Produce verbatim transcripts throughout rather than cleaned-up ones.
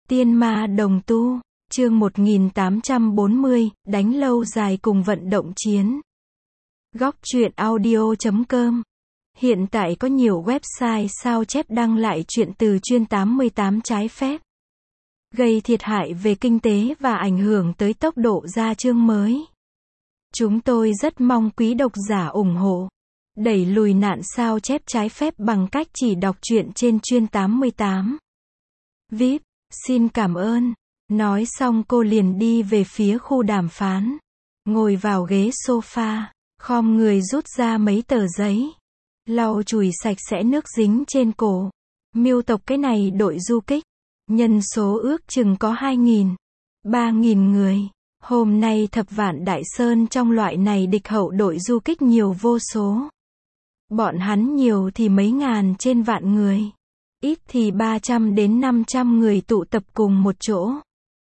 Tiên ma đồng tu, chương một nghìn tám trăm bốn mươi, đánh lâu dài cùng vận động chiến. Góc truyện audio chấm com. Hiện tại có nhiều website sao chép đăng lại truyện từ chuyên tám mươi tám trái phép, gây thiệt hại về kinh tế và ảnh hưởng tới tốc độ ra chương mới. Chúng tôi rất mong quý độc giả ủng hộ, đẩy lùi nạn sao chép trái phép bằng cách chỉ đọc truyện trên chuyên tám mươi tám. vê i pê, xin cảm ơn. Nói xong cô liền đi về phía khu đàm phán. Ngồi vào ghế sofa, khom người rút ra mấy tờ giấy, lau chùi sạch sẽ nước dính trên cổ. Miêu tộc cái này đội du kích, nhân số ước chừng có hai nghìn, ba nghìn người. Hôm nay thập vạn Đại Sơn trong loại này địch hậu đội du kích nhiều vô số. Bọn hắn nhiều thì mấy ngàn trên vạn người, ít thì ba trăm đến năm trăm người tụ tập cùng một chỗ.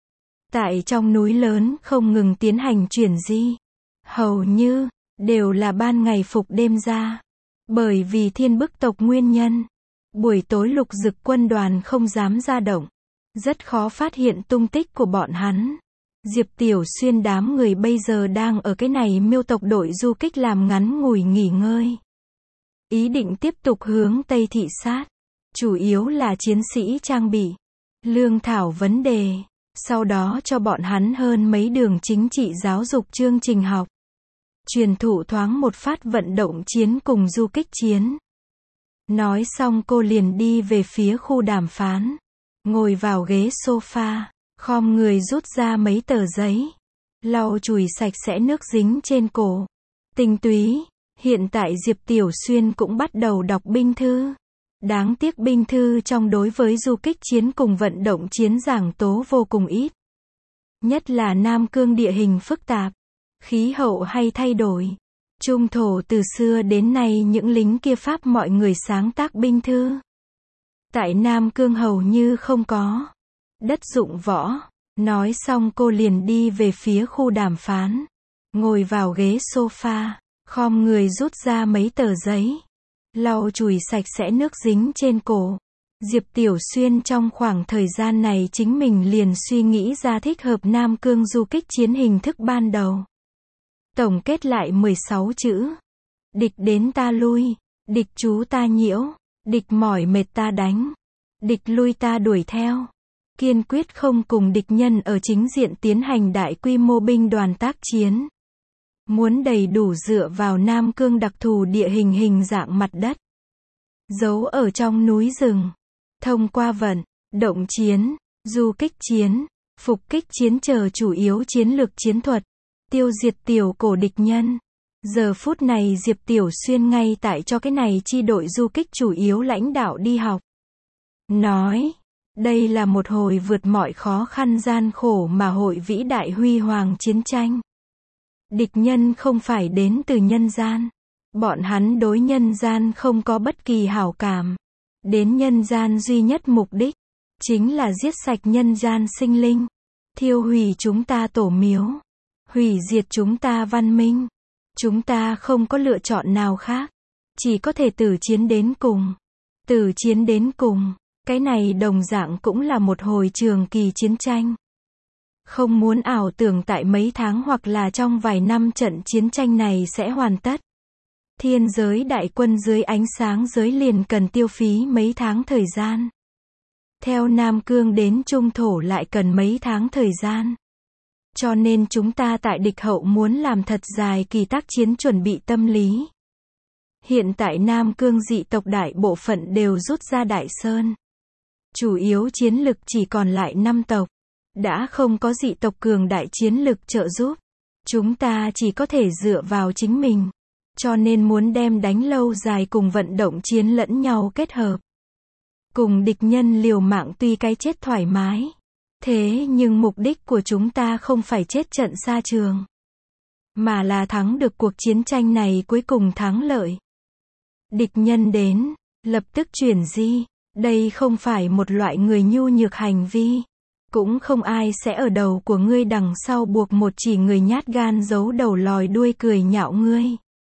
Tại trong núi lớn không ngừng tiến hành chuyển di, hầu như đều là ban ngày phục đêm ra. Bởi vì thiên bức tộc nguyên nhân, buổi tối lục dực quân đoàn không dám ra động, rất khó phát hiện tung tích của bọn hắn. Diệp Tiểu Xuyên đám người bây giờ đang ở cái này miêu tộc đội du kích làm ngắn ngủi nghỉ ngơi, ý định tiếp tục hướng Tây thị sát, chủ yếu là chiến sĩ trang bị, lương thảo vấn đề, sau đó cho bọn hắn hơn mấy đường chính trị giáo dục chương trình học, truyền thụ thoáng một phát vận động chiến cùng du kích chiến. Nói xong cô liền đi về phía khu đàm phán, ngồi vào ghế sofa, khom người rút ra mấy tờ giấy, lau chùi sạch sẽ nước dính trên cổ. Tinh túy, hiện tại Diệp Tiểu Xuyên cũng bắt đầu đọc binh thư. Đáng tiếc binh thư trong đối với du kích chiến cùng vận động chiến giảng tố vô cùng ít. Nhất là Nam Cương địa hình phức tạp, khí hậu hay thay đổi. Trung thổ từ xưa đến nay những lính kia Pháp mọi người sáng tác binh thư. Tại Nam Cương hầu như không có. Đất dụng võ. Nói xong cô liền đi về phía khu đàm phán, ngồi vào ghế sofa, khom người rút ra mấy tờ giấy, lau chùi sạch sẽ nước dính trên cổ. Diệp Tiểu Xuyên trong khoảng thời gian này chính mình liền suy nghĩ ra thích hợp Nam Cương du kích chiến hình thức ban đầu. Tổng kết lại mười sáu chữ. Địch đến ta lui, địch trú ta nhiễu, địch mỏi mệt ta đánh, địch lui ta đuổi theo. Kiên quyết không cùng địch nhân ở chính diện tiến hành đại quy mô binh đoàn tác chiến. Muốn đầy đủ dựa vào Nam Cương đặc thù địa hình hình dạng mặt đất, giấu ở trong núi rừng, thông qua vận động chiến, du kích chiến, phục kích chiến chờ chủ yếu chiến lược chiến thuật, tiêu diệt tiểu cổ địch nhân. Giờ phút này Diệp Tiểu Xuyên ngay tại cho cái này chi đội du kích chủ yếu lãnh đạo đi học. Nói, đây là một hồi vượt mọi khó khăn gian khổ mà hội vĩ đại huy hoàng chiến tranh. Địch nhân không phải đến từ nhân gian. Bọn hắn đối nhân gian không có bất kỳ hảo cảm. Đến nhân gian duy nhất mục đích, chính là giết sạch nhân gian sinh linh. Thiêu hủy chúng ta tổ miếu. Hủy diệt chúng ta văn minh. Chúng ta không có lựa chọn nào khác. Chỉ có thể tử chiến đến cùng. Tử chiến đến cùng. Cái này đồng dạng cũng là một hồi trường kỳ chiến tranh. Không muốn ảo tưởng tại mấy tháng hoặc là trong vài năm trận chiến tranh này sẽ hoàn tất. Thiên giới đại quân dưới ánh sáng giới liền cần tiêu phí mấy tháng thời gian. Theo Nam Cương đến Trung thổ lại cần mấy tháng thời gian. Cho nên chúng ta tại địch hậu muốn làm thật dài kỳ tác chiến chuẩn bị tâm lý. Hiện tại Nam Cương dị tộc đại bộ phận đều rút ra Đại Sơn. Chủ yếu chiến lực chỉ còn lại năm tộc. Đã không có dị tộc cường đại chiến lực trợ giúp. Chúng ta chỉ có thể dựa vào chính mình. Cho nên muốn đem đánh lâu dài cùng vận động chiến lẫn nhau kết hợp. Cùng địch nhân liều mạng tuy cái chết thoải mái. Thế nhưng mục đích của chúng ta không phải chết trận xa trường. Mà là thắng được cuộc chiến tranh này cuối cùng thắng lợi. Địch nhân đến, lập tức chuyển di. Đây không phải một loại người nhu nhược hành vi. Cũng không ai sẽ ở đầu của ngươi đằng sau buộc một chỉ người nhát gan giấu đầu lòi đuôi cười nhạo ngươi.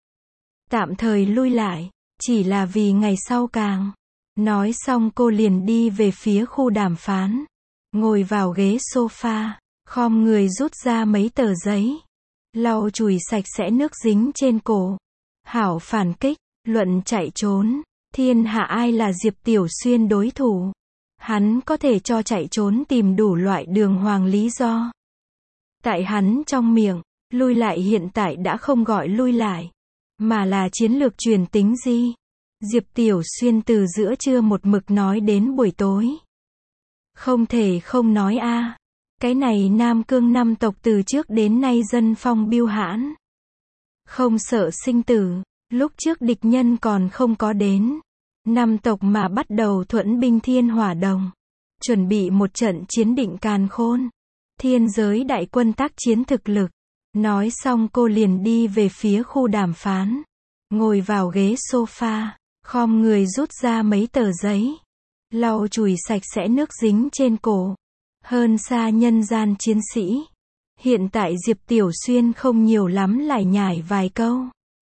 Tạm thời lui lại, chỉ là vì ngày sau càng. Nói xong cô liền đi về phía khu đàm phán, ngồi vào ghế sofa, khom người rút ra mấy tờ giấy, lau chùi sạch sẽ nước dính trên cổ. Hảo phản kích, luận chạy trốn, thiên hạ ai là Diệp Tiểu Xuyên đối thủ. Hắn có thể cho chạy trốn tìm đủ loại đường hoàng lý do. Tại hắn trong miệng, lui lại hiện tại đã không gọi lui lại, mà là chiến lược truyền tính di. Diệp Tiểu Xuyên từ giữa trưa một mực nói đến buổi tối. Không thể không nói a, à. Cái này Nam Cương năm tộc từ trước đến nay dân phong biêu hãn. Không sợ sinh tử, lúc trước địch nhân còn không có đến. Năm tộc mà bắt đầu thuẫn binh thiên hỏa đồng. Chuẩn bị một trận chiến định càn khôn. Thiên giới đại quân tác chiến thực lực. Nói xong cô liền đi về phía khu đàm phán. Ngồi vào ghế sofa, khom người rút ra mấy tờ giấy. Lau chùi sạch sẽ nước dính trên cổ. Hơn xa nhân gian chiến sĩ. Hiện tại Diệp Tiểu Xuyên không nhiều lắm lải nhải vài câu.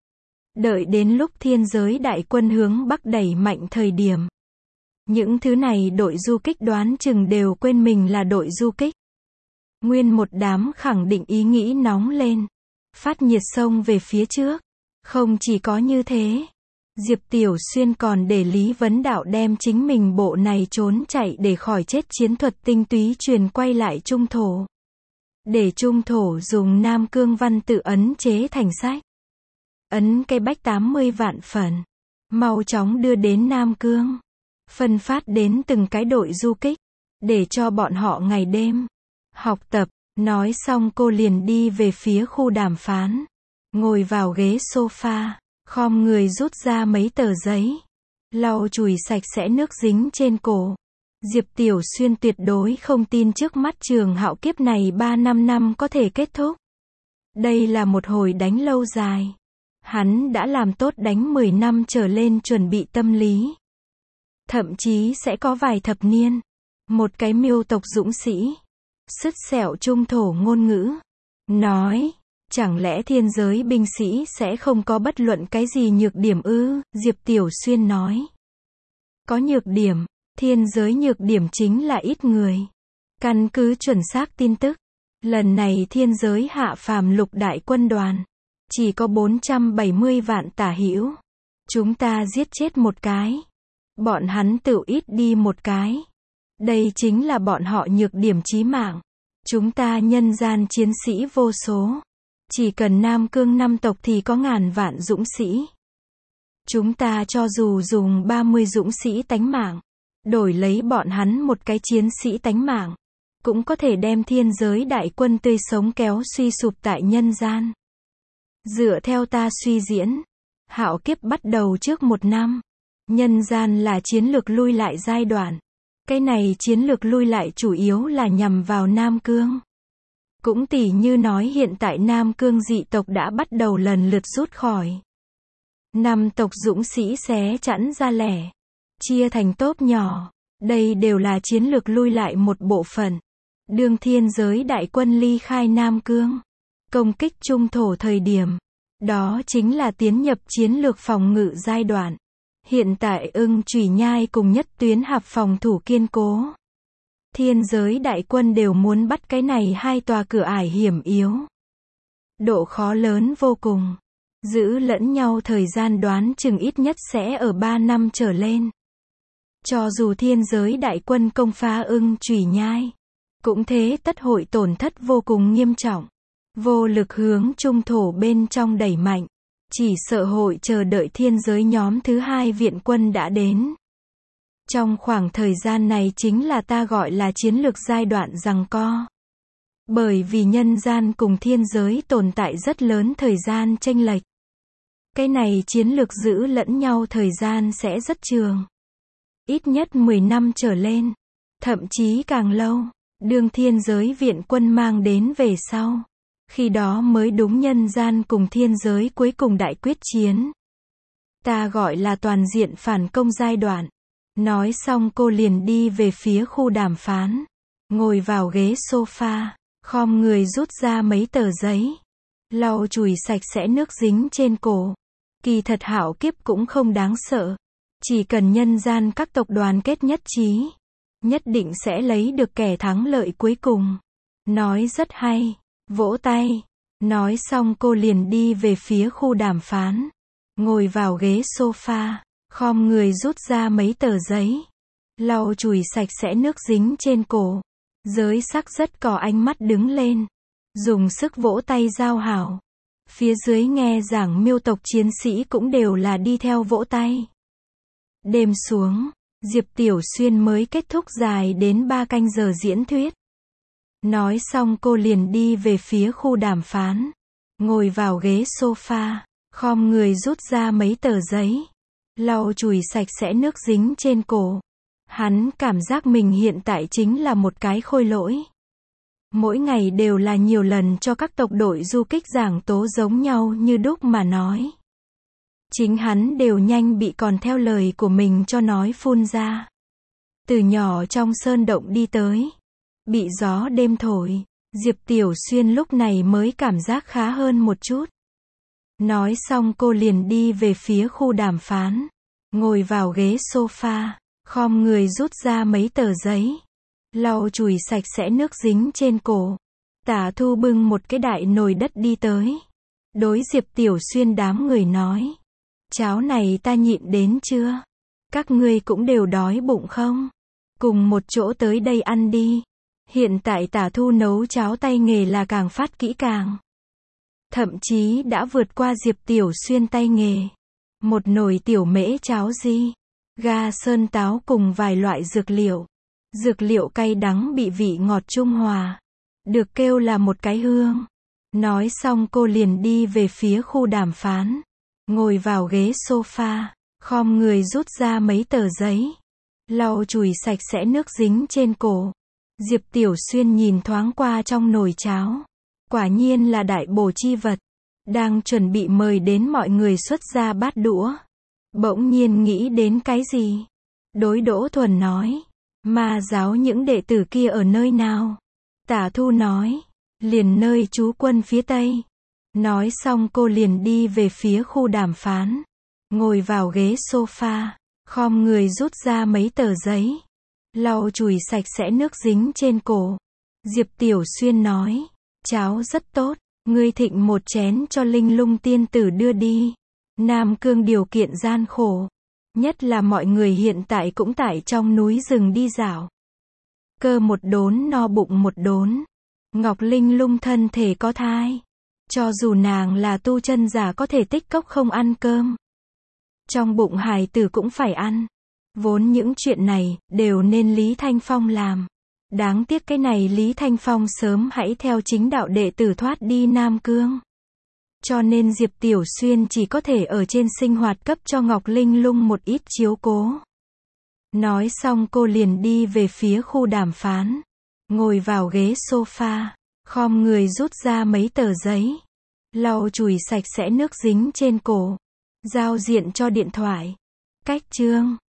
Đợi đến lúc thiên giới đại quân hướng bắc đẩy mạnh thời điểm. Những thứ này đội du kích đoán chừng đều quên mình là đội du kích. Nguyên một đám khẳng định ý nghĩ nóng lên. Phát nhiệt sông về phía trước. Không chỉ có như thế. Diệp Tiểu Xuyên còn để Lý Vấn Đạo đem chính mình bộ này trốn chạy để khỏi chết chiến thuật tinh túy truyền quay lại Trung Thổ. Để Trung Thổ dùng Nam Cương văn tự ấn chế thành sách. Ấn cây bách tám mươi vạn phần. Mau chóng đưa đến Nam Cương. Phân phát đến từng cái đội du kích. Để cho bọn họ ngày đêm học tập. Nói xong cô liền đi về phía khu đàm phán. Ngồi vào ghế sofa. Khom người rút ra mấy tờ giấy. Lau chùi sạch sẽ nước dính trên cổ. Diệp Tiểu Xuyên tuyệt đối không tin trước mắt Trường Hạo kiếp này ba năm năm có thể kết thúc. Đây là một hồi đánh lâu dài. Hắn đã làm tốt đánh mười năm trở lên chuẩn bị tâm lý. Thậm chí sẽ có vài thập niên. Một cái miêu tộc dũng sĩ. Sứt sẹo Trung Thổ ngôn ngữ. Nói. Chẳng lẽ thiên giới binh sĩ sẽ không có bất luận cái gì nhược điểm ư? Diệp Tiểu Xuyên nói. Có nhược điểm, thiên giới nhược điểm chính là ít người. Căn cứ chuẩn xác tin tức, lần này thiên giới hạ phàm lục đại quân đoàn, chỉ có bốn trăm bảy mươi vạn tả hữu. Chúng ta giết chết một cái. Bọn hắn tự ít đi một cái. Đây chính là bọn họ nhược điểm chí mạng. Chúng ta nhân gian chiến sĩ vô số. Chỉ cần Nam Cương năm tộc thì có ngàn vạn dũng sĩ. Chúng ta cho dù dùng ba mươi dũng sĩ tánh mạng, đổi lấy bọn hắn một cái chiến sĩ tánh mạng, cũng có thể đem thiên giới đại quân tươi sống kéo suy sụp tại nhân gian. Dựa theo ta suy diễn, hạo kiếp bắt đầu trước một năm. Nhân gian là chiến lược lui lại giai đoạn. Cái này chiến lược lui lại chủ yếu là nhằm vào Nam Cương. Cũng tỉ như nói hiện tại Nam Cương dị tộc đã bắt đầu lần lượt rút khỏi. Năm tộc dũng sĩ xé chẵn ra lẻ. Chia thành tốp nhỏ. Đây đều là chiến lược lui lại một bộ phận. Đương thiên giới đại quân ly khai Nam Cương. Công kích Trung Thổ thời điểm. Đó chính là tiến nhập chiến lược phòng ngự giai đoạn. Hiện tại Ưng Chủy Nhai cùng nhất tuyến hạp phòng thủ kiên cố. Thiên giới đại quân đều muốn bắt cái này hai tòa cửa ải hiểm yếu. Độ khó lớn vô cùng. Giữ lẫn nhau thời gian đoán chừng ít nhất sẽ ở ba năm trở lên. Cho dù thiên giới đại quân công phá Ưng Chủy Nhai, cũng thế tất hội tổn thất vô cùng nghiêm trọng. Vô lực hướng Trung Thổ bên trong đẩy mạnh. Chỉ sợ hội chờ đợi thiên giới nhóm thứ hai viện quân đã đến. Trong khoảng thời gian này chính là ta gọi là chiến lược giai đoạn giằng co. Bởi vì nhân gian cùng thiên giới tồn tại rất lớn thời gian chênh lệch. Cái này chiến lược giữ lẫn nhau thời gian sẽ rất trường. Ít nhất mười năm trở lên. Thậm chí càng lâu. Đương thiên giới viện quân mang đến về sau. Khi đó mới đúng nhân gian cùng thiên giới cuối cùng đại quyết chiến. Ta gọi là toàn diện phản công giai đoạn. Nói xong cô liền đi về phía khu đàm phán. Ngồi vào ghế sofa. Khom người rút ra mấy tờ giấy. Lau chùi sạch sẽ nước dính trên cổ. Kỳ thật hạo kiếp cũng không đáng sợ. Chỉ cần nhân gian các tộc đoàn kết nhất trí. nhất định sẽ lấy được kẻ thắng lợi cuối cùng. Nói rất hay. Vỗ tay. Nói xong cô liền đi về phía khu đàm phán. Ngồi vào ghế sofa, khom người rút ra mấy tờ giấy. Lau chùi sạch sẽ nước dính trên cổ. Giới sắc rất có ánh mắt đứng lên. Dùng sức vỗ tay giao hảo. Phía dưới nghe giảng miêu tộc chiến sĩ cũng đều là đi theo vỗ tay. Đêm xuống, Diệp Tiểu Xuyên mới kết thúc dài đến ba canh giờ diễn thuyết. Nói xong cô liền đi về phía khu đàm phán. Ngồi vào ghế sofa, khom người rút ra mấy tờ giấy. Lau chùi sạch sẽ nước dính trên cổ. Hắn cảm giác mình hiện tại chính là một cái khôi lỗi. Mỗi ngày đều là nhiều lần cho các tộc đội du kích giảng tố giống nhau như đúc mà nói. Chính hắn đều nhanh bị còn theo lời của mình cho nói phun ra. Từ nhỏ trong sơn động đi tới. Bị gió đêm thổi. Diệp Tiểu Xuyên lúc này mới cảm giác khá hơn một chút. Nói xong cô liền đi về phía khu đàm phán. Ngồi vào ghế sofa, khom người rút ra mấy tờ giấy. Lau chùi sạch sẽ nước dính trên cổ. Tả Thu bưng một cái đại nồi đất đi tới. Đối Diệp Tiểu Xuyên đám người nói. Cháo này ta nhịn đến chưa? Các ngươi cũng đều đói bụng không? Cùng một chỗ tới đây ăn đi. Hiện tại Tả Thu nấu cháo tay nghề là càng phát kỹ càng. Thậm chí đã vượt qua Diệp Tiểu Xuyên tay nghề. Một nồi tiểu mễ cháo di, ga sơn táo cùng vài loại dược liệu. Dược liệu cay đắng bị vị ngọt trung hòa. Được kêu là một cái hương. Nói xong cô liền đi về phía khu đàm phán. Ngồi vào ghế sofa, khom người rút ra mấy tờ giấy. Lau chùi sạch sẽ nước dính trên cổ. Diệp Tiểu Xuyên nhìn thoáng qua trong nồi cháo. Quả nhiên là đại bổ chi vật. Đang chuẩn bị mời đến mọi người xuất ra bát đũa. Bỗng nhiên nghĩ đến cái gì? Đối Đỗ Thuần nói. Ma giáo những đệ tử kia ở nơi nào? Tả Thu nói. Liền nơi trú quân phía Tây. Nói xong cô liền đi về phía khu đàm phán. Ngồi vào ghế sofa, khom người rút ra mấy tờ giấy. Lau chùi sạch sẽ nước dính trên cổ. Diệp Tiểu Xuyên nói. Cháo rất tốt, ngươi thịnh một chén cho Linh Lung tiên tử đưa đi. Nam Cương điều kiện gian khổ. Nhất là mọi người hiện tại cũng tại trong núi rừng đi dạo. Cơ một đốn no bụng một đốn. Ngọc Linh Lung thân thể có thai. Cho dù nàng là tu chân giả có thể tích cốc không ăn cơm. Trong bụng hài tử cũng phải ăn. Vốn những chuyện này, đều nên Lý Thanh Phong làm. Đáng tiếc cái này Lý Thanh Phong sớm hãy theo chính đạo đệ tử thoát đi Nam Cương. Cho nên Diệp Tiểu Xuyên chỉ có thể ở trên sinh hoạt cấp cho Ngọc Linh Lung một ít chiếu cố. Nói xong cô liền đi về phía khu đàm phán. Ngồi vào ghế sofa, khom người rút ra mấy tờ giấy. Lau chùi sạch sẽ nước dính trên cổ. Giao diện cho điện thoại. Cách chương